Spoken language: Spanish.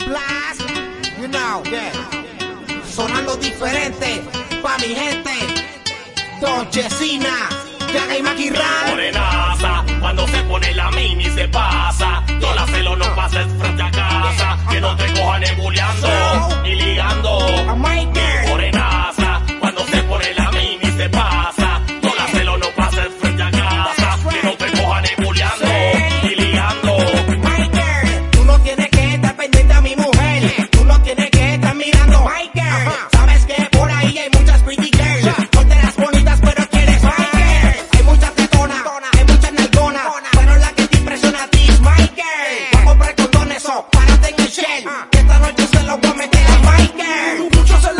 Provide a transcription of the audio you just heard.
Blast, you know, yeah. Sonando diferente, pa' mi gente. Don Chesina, Yaga y Maquirral. Morenaza, cuando se pone la mini se pasa. No la celo, no pases frente a casa. Que no te cojan ebuleando ni ligando. Morenaza, cuando se pone la mini se pasa. No la celo, no pases frente a casa. Que no te cojan ebuleando ni ligando. Tú no tienes que estar pendiente a mi mujer. Tú no tienes que estar mirando. Sabes que por ahí hay muchas pretty girls. Solteras bonitas, pero quieres my girl. Hay muchas tetonas, hay muchas nalgonas, pero la que te impresiona a ti es my girl. Voy a comprar condones, párate en el shell. Que esta noche se lo voy a meter a my girl. Muchos se